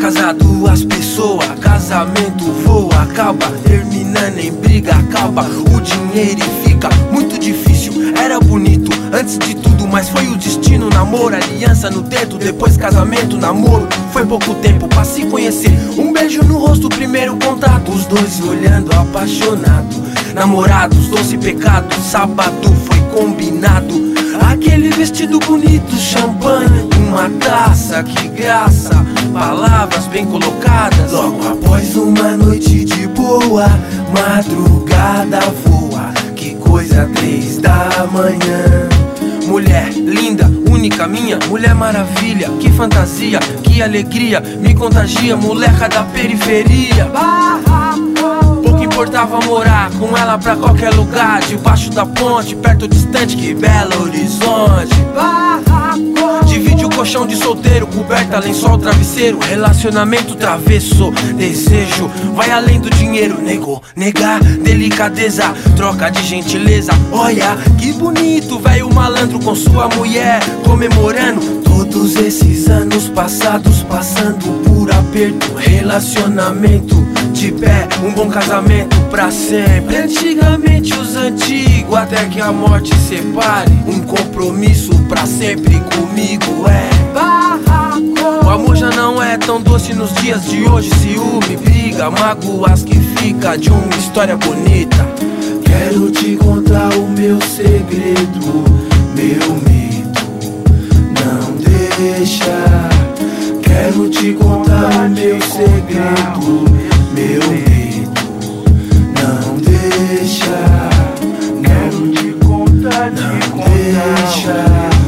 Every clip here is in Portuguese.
Casado as pessoas, casamento voa, acaba terminando em briga, acaba o dinheiro e fica muito difícil. Era bonito antes de tudo, mas foi o destino. Namoro, aliança no dedo, depois casamento, namoro. Foi pouco tempo pra se conhecer. Um beijo no rosto, primeiro contato, os dois olhando apaixonado. Namorados, doce pecado, sábado foi combinado. Aquele vestido bonito, champanhe, uma taça, que graça, palavras bem colocadas. Logo após uma noite de boa, madrugada voa, que coisa, 3 da manhã. Mulher linda, única minha, mulher maravilha, que fantasia, que alegria, me contagia, moleca da periferia. Pouco importava morar com ela pra qualquer lugar, debaixo da ponte, perto ou distante, que Belo Horizonte. Divide o colchão de solteiro, coberta, lençol, travesseiro, relacionamento travesso, desejo vai além do dinheiro, negou, negar, delicadeza, troca de gentileza. Olha que bonito, velho malandro com sua mulher, comemorando todos esses anos passados, passando por aperto, relacionamento de pé, um bom casamento pra sempre. Antigamente os antigos, até que a morte separe, um compromisso pra sempre comigo é barraco. O amor já não é tão doce nos dias de hoje, ciúme, briga, mágoas que fica de uma história bonita. Quero te contar o meu segredo, meu medo, não deixa. Quero te contar o meu segredo, meu medo, não deixa. Quero te contar, não deixa,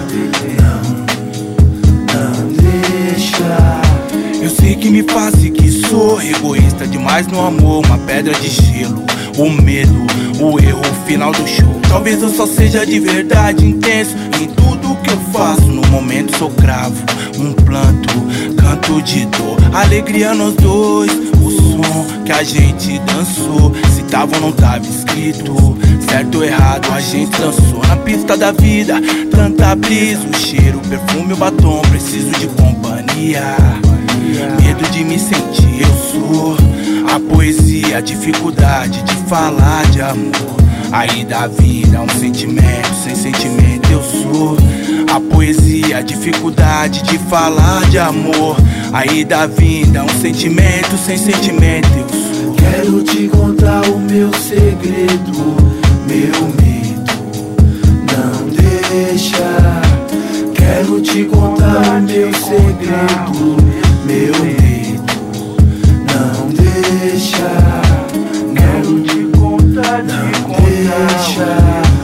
não deixa. Eu sei que me faço e que sou egoísta demais no amor, uma pedra de gelo, o medo, o erro, o final do show. Talvez eu só seja de verdade intenso em tudo que eu faço. No momento sou cravo, um planto, canto de dor, alegria nos dois. O som que a gente dançou, se tava ou não tava escrito, certo ou errado a gente dançou. Na pista da vida, tanta brisa, o cheiro, o perfume, o batom, preciso de companhia. Medo de me sentir, eu sou a poesia, a dificuldade de falar de amor. Aí da vida um sentimento, sem sentimento eu sou a poesia, a dificuldade de falar de amor. Aí da vida um sentimento, sem sentimento eu sou. Quero te contar o meu segredo, meu medo, não deixa. Quero te contar o meu segredo, meu medo, não deixa. Quero te contar, não deixa,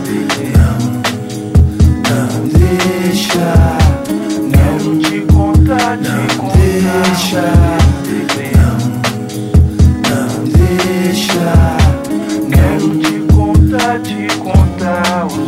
não deixa. Quero te contar, não deixa, não deixa. Quero te contar,